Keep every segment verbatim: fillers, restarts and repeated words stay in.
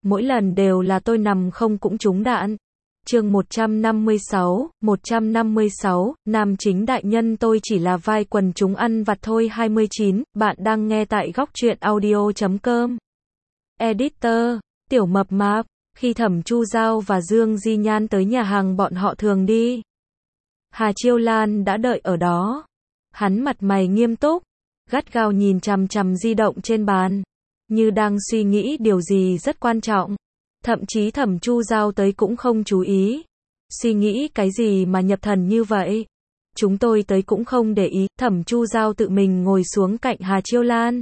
mỗi lần đều là tôi nằm không cũng trúng đạn. Chương một trăm năm mươi sáu, một trăm năm mươi sáu, nam chính đại nhân tôi chỉ là vai quần chúng ăn vặt thôi. Hai mươi chín, bạn đang nghe tại góc truyện audio chấm com. Editor, Tiểu Mập Mạp. Khi Thẩm Chu Giao và Dương Di Nhan tới nhà hàng bọn họ thường đi, Hà Chiêu Lan đã đợi ở đó. Hắn mặt mày nghiêm túc, gắt gao nhìn chằm chằm di động trên bàn, như đang suy nghĩ điều gì rất quan trọng. Thậm chí Thẩm Chu Giao tới cũng không chú ý. Suy nghĩ cái gì mà nhập thần như vậy? Chúng tôi tới cũng không để ý. Thẩm Chu Giao tự mình ngồi xuống cạnh Hà Chiêu Lan,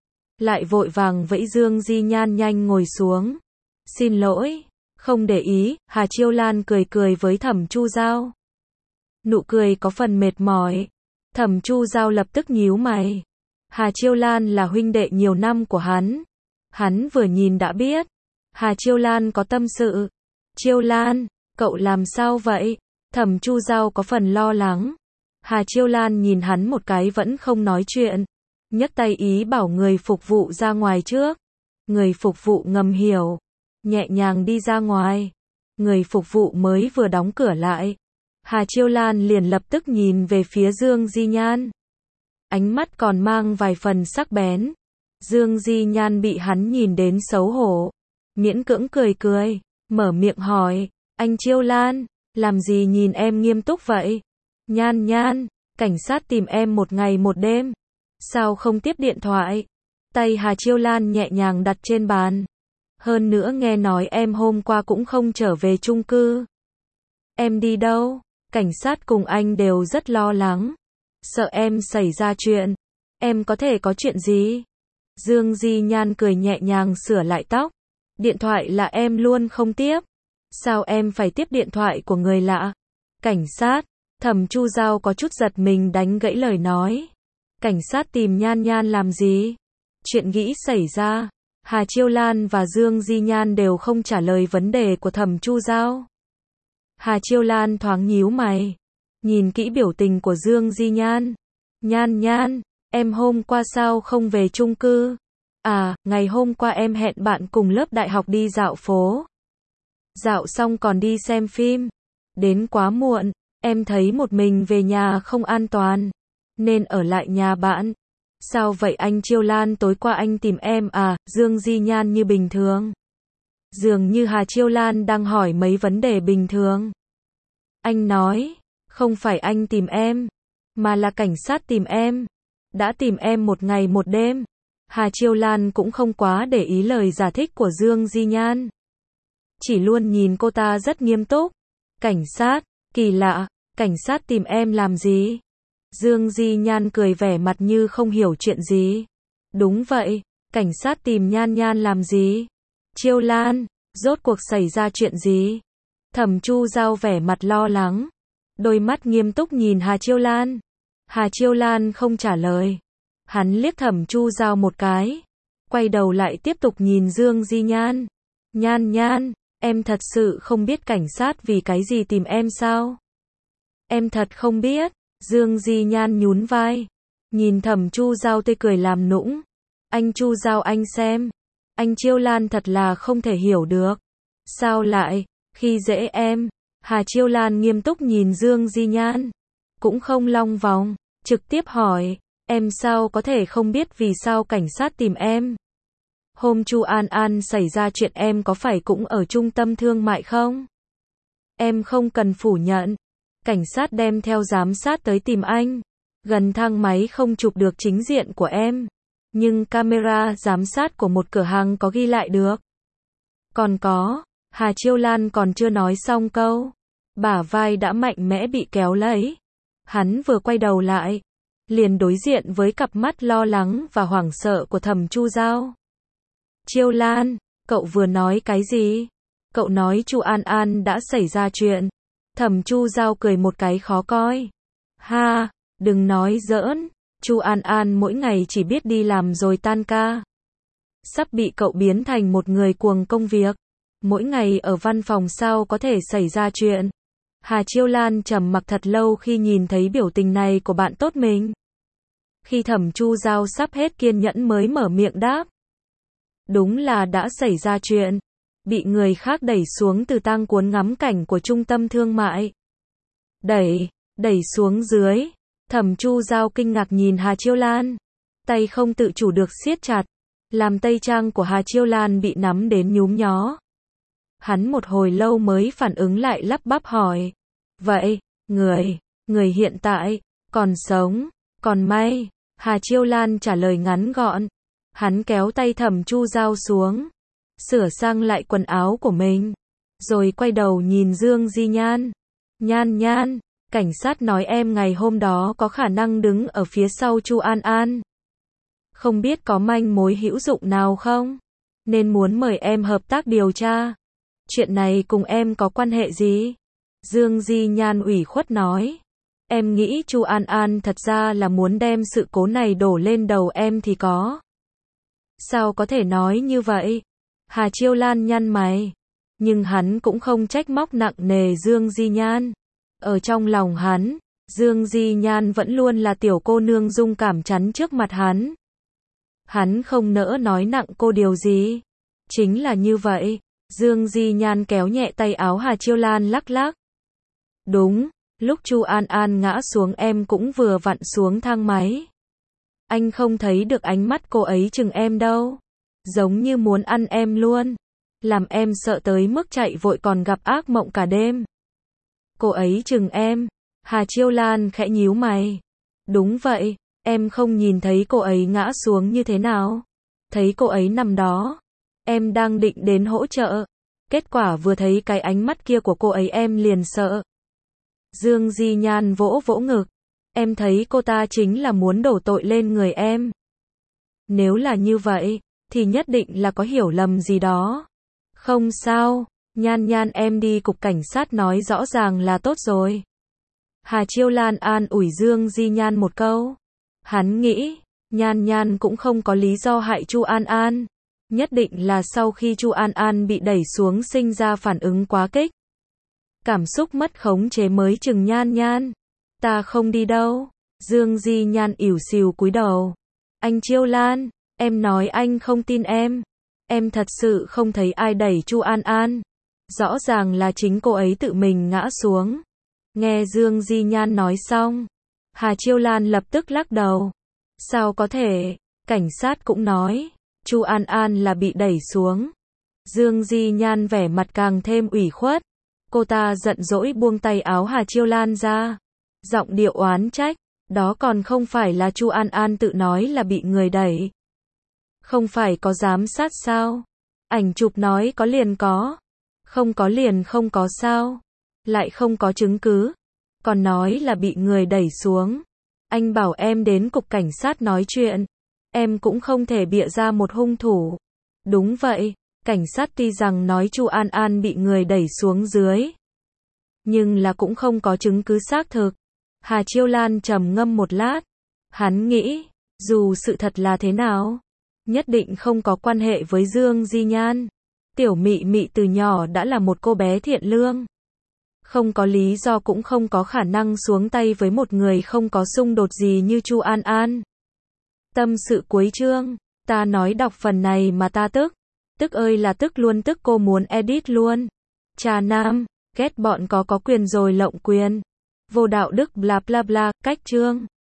lại vội vàng vẫy Dương Di Nhan nhanh ngồi xuống. Xin lỗi, không để ý. Hà Chiêu Lan cười cười với Thẩm Chu Giao. Nụ cười có phần mệt mỏi. Thẩm Chu Giao lập tức nhíu mày. Hà Chiêu Lan là huynh đệ nhiều năm của hắn. Hắn vừa nhìn đã biết Hà Chiêu Lan có tâm sự. Chiêu Lan, cậu làm sao vậy? Thẩm Chu Giao có phần lo lắng. Hà Chiêu Lan nhìn hắn một cái vẫn không nói chuyện, nhấc tay ý bảo người phục vụ ra ngoài trước. Người phục vụ ngầm hiểu, nhẹ nhàng đi ra ngoài. Người phục vụ mới vừa đóng cửa lại, Hà Chiêu Lan liền lập tức nhìn về phía Dương Di Nhan. Ánh mắt còn mang vài phần sắc bén. Dương Di Nhan bị hắn nhìn đến xấu hổ, miễn cưỡng cười cười, mở miệng hỏi, anh Chiêu Lan, làm gì nhìn em nghiêm túc vậy? Nhan Nhan, cảnh sát tìm em một ngày một đêm, sao không tiếp điện thoại? Tay Hà Chiêu Lan nhẹ nhàng đặt trên bàn. Hơn nữa nghe nói em hôm qua cũng không trở về chung cư. Em đi đâu? Cảnh sát cùng anh đều rất lo lắng, sợ em xảy ra chuyện. Em có thể có chuyện gì? Dương Di Nhan cười nhẹ nhàng sửa lại tóc. Điện thoại là em luôn không tiếp. Sao em phải tiếp điện thoại của người lạ? Cảnh sát. Thẩm Chu Giao có chút giật mình đánh gãy lời nói. Cảnh sát tìm Nhan Nhan làm gì? Chuyện nghĩ xảy ra. Hà Chiêu Lan và Dương Di Nhan đều không trả lời vấn đề của Thẩm Chu Giao. Hà Chiêu Lan thoáng nhíu mày, nhìn kỹ biểu tình của Dương Di Nhan. Nhan Nhan, em hôm qua sao không về chung cư? À, ngày hôm qua em hẹn bạn cùng lớp đại học đi dạo phố. Dạo xong còn đi xem phim. Đến quá muộn, em thấy một mình về nhà không an toàn, nên ở lại nhà bạn. Sao vậy anh Chiêu Lan, tối qua anh tìm em à? Dương Di Nhan như bình thường. Dường như Hà Chiêu Lan đang hỏi mấy vấn đề bình thường. Anh nói, không phải anh tìm em, mà là cảnh sát tìm em. Đã tìm em một ngày một đêm. Hà Chiêu Lan cũng không quá để ý lời giải thích của Dương Di Nhan, chỉ luôn nhìn cô ta rất nghiêm túc. Cảnh sát, kỳ lạ, cảnh sát tìm em làm gì? Dương Di Nhan cười vẻ mặt như không hiểu chuyện gì. Đúng vậy, cảnh sát tìm Nhan Nhan làm gì? Chiêu Lan, rốt cuộc xảy ra chuyện gì? Thẩm Chu Giao vẻ mặt lo lắng, đôi mắt nghiêm túc nhìn Hà Chiêu Lan. Hà Chiêu Lan không trả lời. Hắn liếc Thẩm Chu Giao một cái, quay đầu lại tiếp tục nhìn Dương Di Nhan. Nhan Nhan, em thật sự không biết cảnh sát vì cái gì tìm em sao? Em thật không biết. Dương Di Nhan nhún vai, nhìn Thẩm Chu Giao tươi cười làm nũng. Anh Chu Giao, anh xem, anh Chiêu Lan thật là không thể hiểu được. Sao lại khi dễ em? Hà Chiêu Lan nghiêm túc nhìn Dương Di Nhan, cũng không long vòng, trực tiếp hỏi, em sao có thể không biết vì sao cảnh sát tìm em? Hôm Chu An An xảy ra chuyện em có phải cũng ở trung tâm thương mại không? Em không cần phủ nhận. Cảnh sát đem theo giám sát tới tìm anh. Gần thang máy không chụp được chính diện của em, nhưng camera giám sát của một cửa hàng có ghi lại được. Còn có, Hà Chiêu Lan còn chưa nói xong câu, bả vai đã mạnh mẽ bị kéo lấy. Hắn vừa quay đầu lại, liền đối diện với cặp mắt lo lắng và hoảng sợ của Thẩm Chu Giao. Chiêu Lan, cậu vừa nói cái gì? Cậu nói Chu An An đã xảy ra chuyện. Thẩm Chu Giao cười một cái khó coi. Ha, đừng nói giỡn, Chu An An mỗi ngày chỉ biết đi làm rồi tan ca. Sắp bị cậu biến thành một người cuồng công việc. Mỗi ngày ở văn phòng sao có thể xảy ra chuyện? Hà Chiêu Lan trầm mặc thật lâu khi nhìn thấy biểu tình này của bạn tốt mình. Khi Thẩm Chu Giao sắp hết kiên nhẫn mới mở miệng đáp. Đúng là đã xảy ra chuyện. bị người khác đẩy xuống từ tang cuốn ngắm cảnh của trung tâm thương mại. Đẩy, đẩy xuống dưới. Thẩm Chu Giao kinh ngạc nhìn Hà Chiêu Lan. Tay không tự chủ được siết chặt. Làm tây trang của Hà Chiêu Lan bị nắm đến nhúm nhó. Hắn một hồi lâu mới phản ứng lại, lắp bắp hỏi. Vậy, người, người hiện tại, còn sống, còn may. Hà Chiêu Lan trả lời ngắn gọn. Hắn kéo tay Thẩm Chu Giao xuống. Sửa sang lại quần áo của mình. Rồi quay đầu nhìn Dương Di Nhan. Nhan Nhan, cảnh sát nói em ngày hôm đó có khả năng đứng ở phía sau Chu An An. Không biết có manh mối hữu dụng nào không? Nên muốn mời em hợp tác điều tra. Chuyện này cùng em có quan hệ gì? Dương Di Nhan ủy khuất nói. Em nghĩ Chu An An thật ra là muốn đem sự cố này đổ lên đầu em thì có. Sao có thể nói như vậy? Hà Chiêu Lan nhăn mày. Nhưng hắn cũng không trách móc nặng nề Dương Di Nhan. Ở trong lòng hắn, Dương Di Nhan vẫn luôn là tiểu cô nương dung cảm chắn trước mặt hắn. Hắn không nỡ nói nặng cô điều gì. Chính là như vậy. Dương Di Nhan kéo nhẹ tay áo Hà Chiêu Lan lắc lắc. Đúng, lúc Chu An An ngã xuống em cũng vừa vặn xuống thang máy. Anh không thấy được ánh mắt cô ấy chừng em đâu. Giống như muốn ăn em luôn. Làm em sợ tới mức chạy vội còn gặp ác mộng cả đêm. Cô ấy chừng em. Hà Chiêu Lan khẽ nhíu mày. Đúng vậy, em không nhìn thấy cô ấy ngã xuống như thế nào. Thấy cô ấy nằm đó. Em đang định đến hỗ trợ. Kết quả vừa thấy cái ánh mắt kia của cô ấy em liền sợ. Dương Di Nhan vỗ vỗ ngực. Em thấy cô ta chính là muốn đổ tội lên người em. Nếu là như vậy, thì nhất định là có hiểu lầm gì đó. Không sao, Nhan Nhan em đi cục cảnh sát nói rõ ràng là tốt rồi. Hà Chiêu Lan an ủi Dương Di Nhan một câu. Hắn nghĩ, Nhan Nhan cũng không có lý do hại Chu An An. Nhất định là sau khi Chu An An bị đẩy xuống sinh ra phản ứng quá kích. Cảm xúc mất khống chế mới chừng Nhan Nhan. Ta không đi đâu. Dương Di Nhan ỉu xìu cúi đầu. Anh Chiêu Lan, em nói anh không tin em. Em thật sự không thấy ai đẩy Chu An An. Rõ ràng là chính cô ấy tự mình ngã xuống. Nghe Dương Di Nhan nói xong, Hà Chiêu Lan lập tức lắc đầu. Sao có thể? Cảnh sát cũng nói, Chu An An là bị đẩy xuống. Dương Di Nhan vẻ mặt càng thêm ủy khuất. Cô ta giận dỗi buông tay áo Hà Chiêu Lan ra. Giọng điệu oán trách. Đó còn không phải là Chu An An tự nói là bị người đẩy. Không phải có giám sát sao? Ảnh chụp nói có liền có. Không có liền không có sao? Lại không có chứng cứ. Còn nói là bị người đẩy xuống. Anh bảo em đến cục cảnh sát nói chuyện. Em cũng không thể bịa ra một hung thủ. Đúng vậy, cảnh sát tuy rằng nói Chu An An bị người đẩy xuống dưới. Nhưng là cũng không có chứng cứ xác thực. Hà Chiêu Lan trầm ngâm một lát. Hắn nghĩ, dù sự thật là thế nào, nhất định không có quan hệ với Dương Di Nhan. Tiểu Mị Mị từ nhỏ đã là một cô bé thiện lương. Không có lý do cũng không có khả năng xuống tay với một người không có xung đột gì như Chu An An. Tâm sự cuối chương, ta nói đọc phần này mà ta tức. Tức ơi là tức luôn, tức cô muốn edit luôn. Trà nam, ghét bọn có có quyền rồi lộng quyền. Vô đạo đức bla bla bla, cách chương.